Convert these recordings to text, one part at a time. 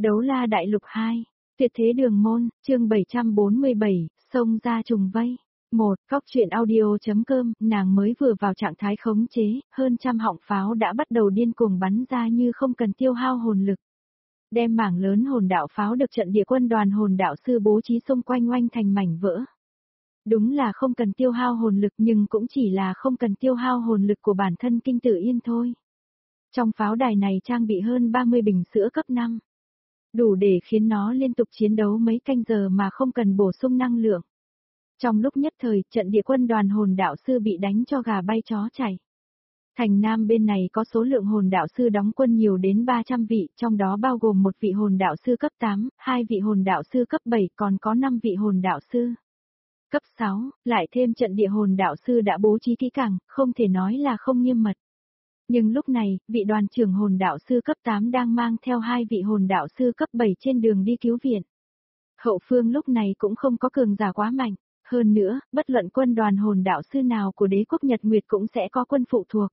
Đấu la đại lục 2, tuyệt thế đường môn, chương 747, xông ra trùng vây. Cóc truyện audio.com, nàng mới vừa vào trạng thái khống chế, hơn trăm họng pháo đã bắt đầu điên cuồng bắn ra như không cần tiêu hao hồn lực. Đem mảng lớn hồn đạo pháo được trận địa quân đoàn hồn đạo sư bố trí xung quanh oanh thành mảnh vỡ. Đúng là không cần tiêu hao hồn lực nhưng cũng chỉ là không cần tiêu hao hồn lực của bản thân Kinh Tử Yên thôi. Trong pháo đài này trang bị hơn 30 bình sữa cấp 5. Đủ để khiến nó liên tục chiến đấu mấy canh giờ mà không cần bổ sung năng lượng. Trong lúc nhất thời, trận địa quân đoàn hồn đạo sư bị đánh cho gà bay chó chảy. Thành Nam bên này có số lượng hồn đạo sư đóng quân nhiều đến 300 vị, trong đó bao gồm một vị hồn đạo sư cấp 8, 2 vị hồn đạo sư cấp 7, còn có 5 vị hồn đạo sư cấp 6, lại thêm trận địa hồn đạo sư đã bố trí kỹ càng, không thể nói là không nghiêm mật. Nhưng lúc này, vị đoàn trưởng hồn đạo sư cấp 8 đang mang theo 2 vị hồn đạo sư cấp 7 trên đường đi cứu viện. Hậu phương lúc này cũng không có cường giả quá mạnh, hơn nữa, bất luận quân đoàn hồn đạo sư nào của đế quốc Nhật Nguyệt cũng sẽ có quân phụ thuộc.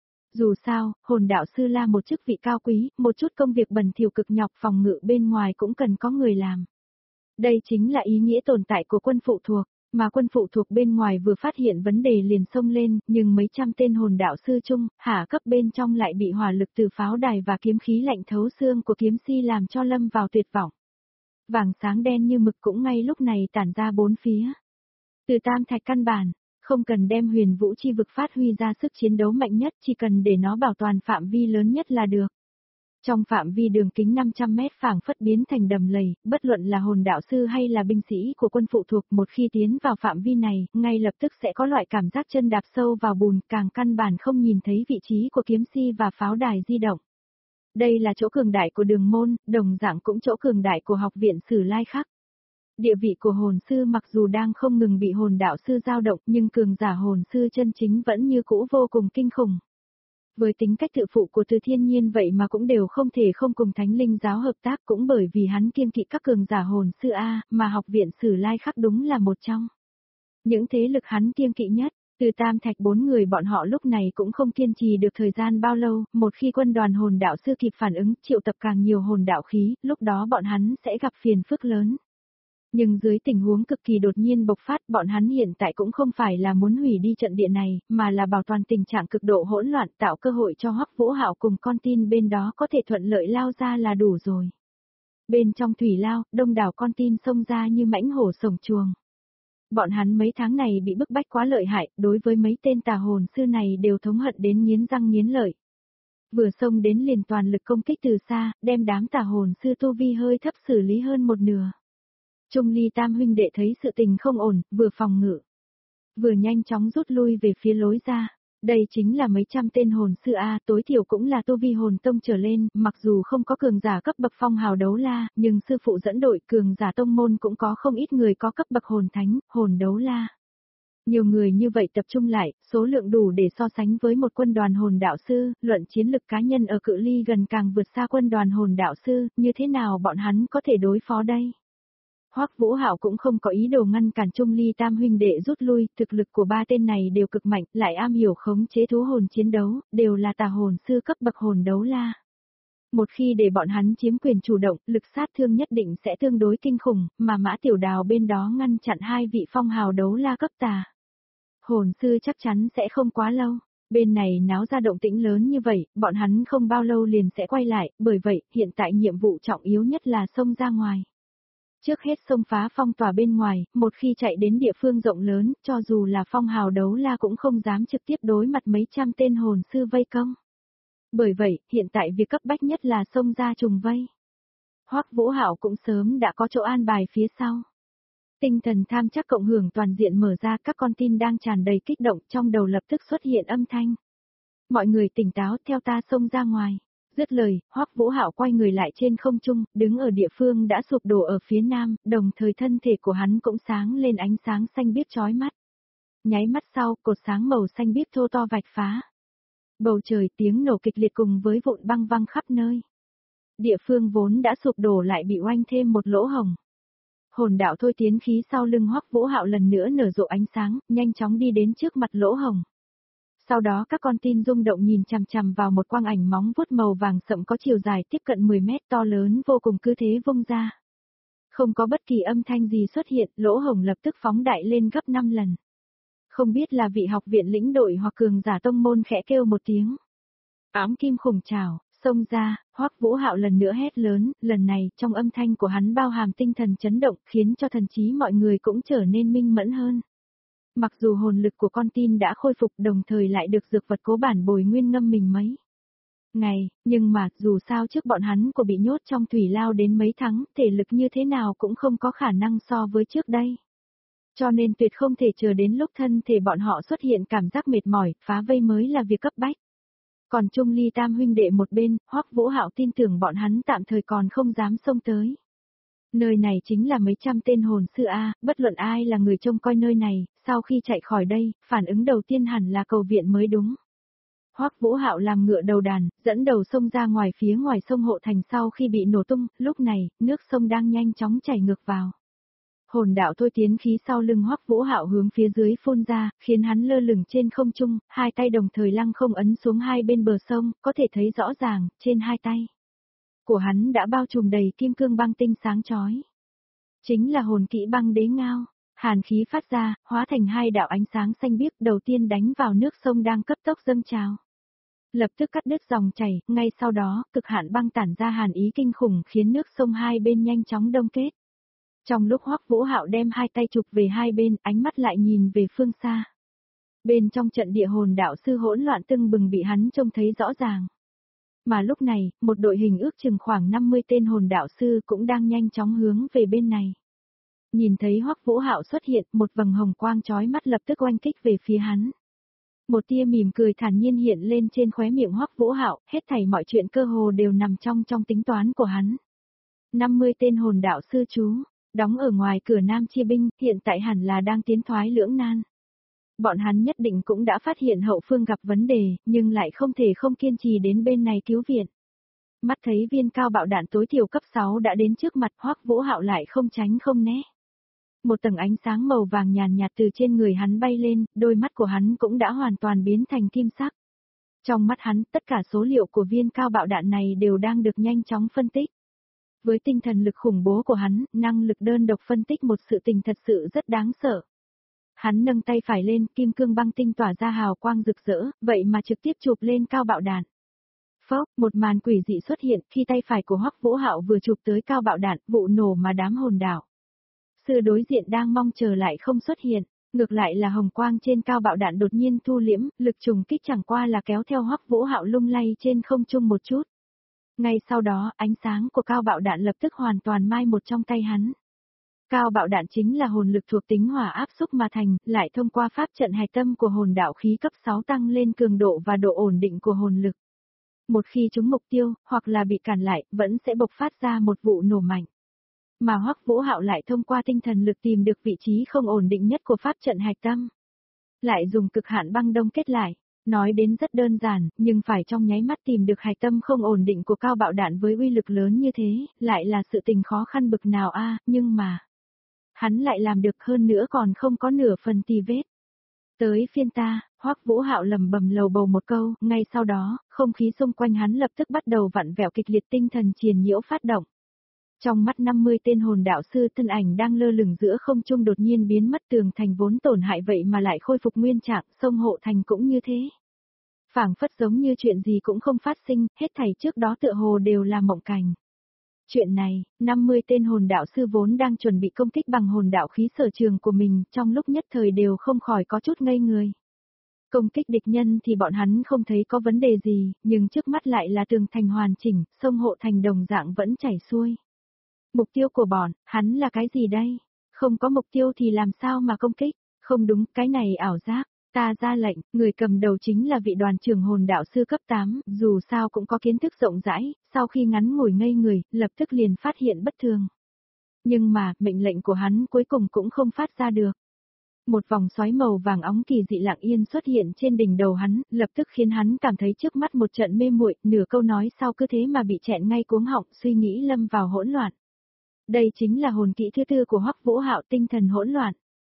Dù sao, hồn đạo sư là một chức vị cao quý, một chút công việc bẩn thỉu cực nhọc phòng ngự bên ngoài cũng cần có người làm. Đây chính là ý nghĩa tồn tại của quân phụ thuộc. Mà quân phụ thuộc bên ngoài vừa phát hiện vấn đề liền xông lên, nhưng mấy trăm tên hồn đạo sư chung, hạ cấp bên trong lại bị hỏa lực từ pháo đài và kiếm khí lạnh thấu xương của kiếm si làm cho lâm vào tuyệt vọng. Vàng sáng đen như mực cũng ngay lúc này tản ra bốn phía. Từ tam thạch căn bản, không cần đem huyền vũ chi vực phát huy ra sức chiến đấu mạnh nhất, chỉ cần để nó bảo toàn phạm vi lớn nhất là được. Trong phạm vi đường kính 500 mét phảng phất biến thành đầm lầy, bất luận là hồn đạo sư hay là binh sĩ của quân phụ thuộc một khi tiến vào phạm vi này, ngay lập tức sẽ có loại cảm giác chân đạp sâu vào bùn, càng căn bản không nhìn thấy vị trí của kiếm si và pháo đài di động. Đây là chỗ cường đại của đường môn, đồng dạng cũng chỗ cường đại của học viện Sử Lai Khắc. Địa vị của hồn sư mặc dù đang không ngừng bị hồn đạo sư dao động nhưng cường giả hồn sư chân chính vẫn như cũ vô cùng kinh khủng. Với tính cách tự phụ của Từ Thiên Nhiên vậy mà cũng đều không thể không cùng Thánh Linh giáo hợp tác, cũng bởi vì hắn kiêng kỵ các cường giả hồn sư A, mà học viện Sử Lai Khắc đúng là một trong những thế lực hắn kiêng kỵ nhất. Từ tam thạch 4 người bọn họ lúc này cũng không kiên trì được thời gian bao lâu, một khi quân đoàn hồn đạo sư kịp phản ứng, triệu tập càng nhiều hồn đạo khí, lúc đó bọn hắn sẽ gặp phiền phức lớn. Nhưng dưới tình huống cực kỳ đột nhiên bộc phát, bọn hắn hiện tại cũng không phải là muốn hủy đi trận địa này, mà là bảo toàn tình trạng cực độ hỗn loạn, tạo cơ hội cho Hoắc Vũ Hạo cùng con tin bên đó có thể thuận lợi lao ra là đủ rồi. Bên trong thủy lao, đông đảo con tin xông ra như mãnh hổ sổng chuồng. Bọn hắn mấy tháng này bị bức bách quá lợi hại, đối với mấy tên tà hồn sư này đều thống hận đến nghiến răng nghiến lợi. Vừa xông đến liền toàn lực công kích từ xa, đem đám tà hồn sư tu vi hơi thấp xử lý hơn một nửa. Trung Ly tam huynh đệ thấy sự tình không ổn, vừa phòng ngự, vừa nhanh chóng rút lui về phía lối ra. Đây chính là mấy trăm tên hồn sư A, tối thiểu cũng là tu vi hồn tông trở lên, mặc dù không có cường giả cấp bậc phong hào đấu la, nhưng sư phụ dẫn đội cường giả tông môn cũng có không ít người có cấp bậc hồn thánh, hồn đấu la. Nhiều người như vậy tập trung lại, số lượng đủ để so sánh với một quân đoàn hồn đạo sư, luận chiến lực cá nhân ở cự ly gần càng vượt xa quân đoàn hồn đạo sư, như thế nào bọn hắn có thể đối phó đây? Hoắc Vũ Hạo cũng không có ý đồ ngăn cản Trung Ly tam huynh đệ rút lui, thực lực của ba tên này đều cực mạnh, lại am hiểu khống chế thú hồn chiến đấu, đều là tà hồn sư cấp bậc hồn đấu la. Một khi để bọn hắn chiếm quyền chủ động, lực sát thương nhất định sẽ tương đối kinh khủng, mà Mã Tiểu Đào bên đó ngăn chặn 2 vị phong hào đấu la cấp tà hồn sư chắc chắn sẽ không quá lâu. Bên này náo ra động tĩnh lớn như vậy, bọn hắn không bao lâu liền sẽ quay lại, bởi vậy, hiện tại nhiệm vụ trọng yếu nhất là xông ra ngoài. Trước hết xông phá phong tỏa bên ngoài, một khi chạy đến địa phương rộng lớn, cho dù là phong hào đấu la cũng không dám trực tiếp đối mặt mấy trăm tên hồn sư vây công. Bởi vậy, hiện tại việc cấp bách nhất là xông ra trùng vây. Hoắc Vũ Hạo cũng sớm đã có chỗ an bài phía sau. Tinh thần tham chắc cộng hưởng toàn diện mở ra, các con tin đang tràn đầy kích động, trong đầu lập tức xuất hiện âm thanh. Mọi người tỉnh táo, theo ta xông ra ngoài. Dứt lời, Hoắc Vũ Hạo quay người lại trên không trung, đứng ở địa phương đã sụp đổ ở phía nam, đồng thời thân thể của hắn cũng sáng lên ánh sáng xanh biếc chói mắt. Nháy mắt sau, cột sáng màu xanh biếc thô to vạch phá. Bầu trời tiếng nổ kịch liệt cùng với vụn băng văng khắp nơi. Địa phương vốn đã sụp đổ lại bị oanh thêm một lỗ hổng. Hồn đạo thôi tiến khí sau lưng Hoắc Vũ Hạo lần nữa nở rộ ánh sáng, nhanh chóng đi đến trước mặt lỗ hổng. Sau đó các con tin rung động nhìn chằm chằm vào một quang ảnh móng vuốt màu vàng sậm có chiều dài tiếp cận 10 mét to lớn vô cùng cứ thế vung ra. Không có bất kỳ âm thanh gì xuất hiện, lỗ hổng lập tức phóng đại lên gấp 5 lần. Không biết là vị học viện lĩnh đội hoặc cường giả tông môn khẽ kêu một tiếng. Ám kim khủng trảo, xông ra, Hoắc Vũ Hạo lần nữa hét lớn, lần này trong âm thanh của hắn bao hàm tinh thần chấn động khiến cho thần trí mọi người cũng trở nên minh mẫn hơn. Mặc dù hồn lực của con tin đã khôi phục đồng thời lại được dược vật cố bản bồi nguyên ngâm mình mấy ngày, nhưng mà dù sao trước bọn hắn của bị nhốt trong thủy lao đến mấy tháng, thể lực như thế nào cũng không có khả năng so với trước đây. Cho nên tuyệt không thể chờ đến lúc thân thể bọn họ xuất hiện cảm giác mệt mỏi, phá vây mới là việc cấp bách. Còn Trung Ly Tam huynh đệ một bên, Hoắc Vũ Hạo tin tưởng bọn hắn tạm thời còn không dám xông tới. Nơi này chính là mấy trăm tên hồn sư A, bất luận ai là người trông coi nơi này, sau khi chạy khỏi đây, phản ứng đầu tiên hẳn là cầu viện mới đúng. Hoắc Vũ Hạo làm ngựa đầu đàn, dẫn đầu sông ra ngoài phía ngoài sông Hộ Thành sau khi bị nổ tung, lúc này, nước sông đang nhanh chóng chảy ngược vào. Hồn đạo thôi tiến khí sau lưng Hoắc Vũ Hạo hướng phía dưới phun ra, khiến hắn lơ lửng trên không trung, hai tay đồng thời lăng không ấn xuống hai bên bờ sông, có thể thấy rõ ràng, trên hai tay của hắn đã bao trùm đầy kim cương băng tinh sáng chói. Chính là hồn kỹ băng đế ngao, hàn khí phát ra, hóa thành hai đạo ánh sáng xanh biếc đầu tiên đánh vào nước sông đang cấp tốc dâng trào. Lập tức cắt đứt dòng chảy, ngay sau đó, cực hạn băng tản ra hàn ý kinh khủng khiến nước sông hai bên nhanh chóng đông kết. Trong lúc Hoắc Vũ Hạo đem hai tay chụp về hai bên, ánh mắt lại nhìn về phương xa. Bên trong trận địa hồn đạo sư hỗn loạn tưng bừng bị hắn trông thấy rõ ràng. Mà lúc này, một đội hình ước chừng khoảng 50 tên hồn đạo sư cũng đang nhanh chóng hướng về bên này. Nhìn thấy Hoắc Vũ Hạo xuất hiện, một vầng hồng quang chói mắt lập tức oanh kích về phía hắn. Một tia mỉm cười thản nhiên hiện lên trên khóe miệng Hoắc Vũ Hạo, hết thảy mọi chuyện cơ hồ đều nằm trong tính toán của hắn. 50 tên hồn đạo sư chú, đóng ở ngoài cửa Nam Chi Binh, hiện tại hẳn là đang tiến thoái lưỡng nan. Bọn hắn nhất định cũng đã phát hiện hậu phương gặp vấn đề, nhưng lại không thể không kiên trì đến bên này cứu viện. Mắt thấy viên cao bạo đạn tối thiểu cấp 6 đã đến trước mặt Hoắc Vũ Hạo lại không tránh không né. Một tầng ánh sáng màu vàng nhàn nhạt từ trên người hắn bay lên, đôi mắt của hắn cũng đã hoàn toàn biến thành kim sắc. Trong mắt hắn, tất cả số liệu của viên cao bạo đạn này đều đang được nhanh chóng phân tích. Với tinh thần lực khủng bố của hắn, năng lực đơn độc phân tích một sự tình thật sự rất đáng sợ. Hắn nâng tay phải lên, kim cương băng tinh tỏa ra hào quang rực rỡ, vậy mà trực tiếp chụp lên cao bạo đạn. Phốc, một màn quỷ dị xuất hiện, khi tay phải của Hoắc Vũ Hạo vừa chụp tới cao bạo đạn, vụ nổ mà đám hồn đạo sư đối diện đang mong chờ lại không xuất hiện, ngược lại là hồng quang trên cao bạo đạn đột nhiên thu liễm, lực trùng kích chẳng qua là kéo theo Hoắc Vũ Hạo lung lay trên không trung một chút. Ngay sau đó, ánh sáng của cao bạo đạn lập tức hoàn toàn mai một trong tay hắn. Cao bạo đạn chính là hồn lực thuộc tính hỏa áp xúc mà thành, lại thông qua pháp trận hạch tâm của hồn đạo khí cấp 6 tăng lên cường độ và độ ổn định của hồn lực. Một khi trúng mục tiêu, hoặc là bị cản lại, vẫn sẽ bộc phát ra một vụ nổ mạnh. Mà Hoắc Vũ Hạo lại thông qua tinh thần lực tìm được vị trí không ổn định nhất của pháp trận hạch tâm. Lại dùng cực hạn băng đông kết lại. Nói đến rất đơn giản, nhưng phải trong nháy mắt tìm được hạch tâm không ổn định của cao bạo đạn với uy lực lớn như thế, lại là sự tình khó khăn bực nào a, nhưng mà hắn lại làm được hơn nữa còn không có nửa phần tì vết. Tới phiên ta, Hoắc Vũ Hạo lẩm bẩm lầu bầu một câu, ngay sau đó, không khí xung quanh hắn lập tức bắt đầu vặn vẹo kịch liệt tinh thần triền nhiễu phát động. Trong mắt 50 tên hồn đạo sư thân ảnh đang lơ lửng giữa không trung đột nhiên biến mất tường thành vốn tổn hại vậy mà lại khôi phục nguyên trạng, sông Hộ Thành cũng như thế. Phảng phất giống như chuyện gì cũng không phát sinh, hết thảy trước đó tựa hồ đều là mộng cảnh. Chuyện này, 50 tên hồn đạo sư vốn đang chuẩn bị công kích bằng hồn đạo khí sở trường của mình, trong lúc nhất thời đều không khỏi có chút ngây người. Công kích địch nhân thì bọn hắn không thấy có vấn đề gì, nhưng trước mắt lại là tường thành hoàn chỉnh, sông Hộ Thành đồng dạng vẫn chảy xuôi. Mục tiêu của bọn, hắn là cái gì đây? Không có mục tiêu thì làm sao mà công kích? Không đúng, cái này ảo giác. Ta ra lệnh, người cầm đầu chính là vị đoàn trưởng hồn đạo sư cấp 8, dù sao cũng có kiến thức rộng rãi, sau khi ngắn ngủi ngây người, lập tức liền phát hiện bất thường. Nhưng mà, mệnh lệnh của hắn cuối cùng cũng không phát ra được. Một vòng xoáy màu vàng óng kỳ dị lặng yên xuất hiện trên đỉnh đầu hắn, lập tức khiến hắn cảm thấy trước mắt một trận mê muội, nửa câu nói sau cứ thế mà bị chẹn ngay cuống họng, suy nghĩ lâm vào hỗn loạn. Đây chính là hồn kỹ thứ tư của Hoắc Vũ Hạo, tinh thần hỗn loạn.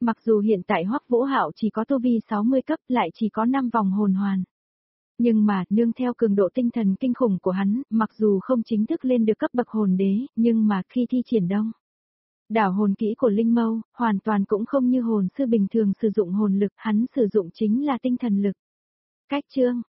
Mặc dù hiện tại Hoắc Vũ Hạo chỉ có tu vi 60 cấp, lại chỉ có 5 vòng hồn hoàn. Nhưng mà, nương theo cường độ tinh thần kinh khủng của hắn, mặc dù không chính thức lên được cấp bậc hồn đế, nhưng mà khi thi triển đông đảo hồn kỹ của Linh Mâu, hoàn toàn cũng không như hồn sư bình thường sử dụng hồn lực, hắn sử dụng chính là tinh thần lực. Cách chương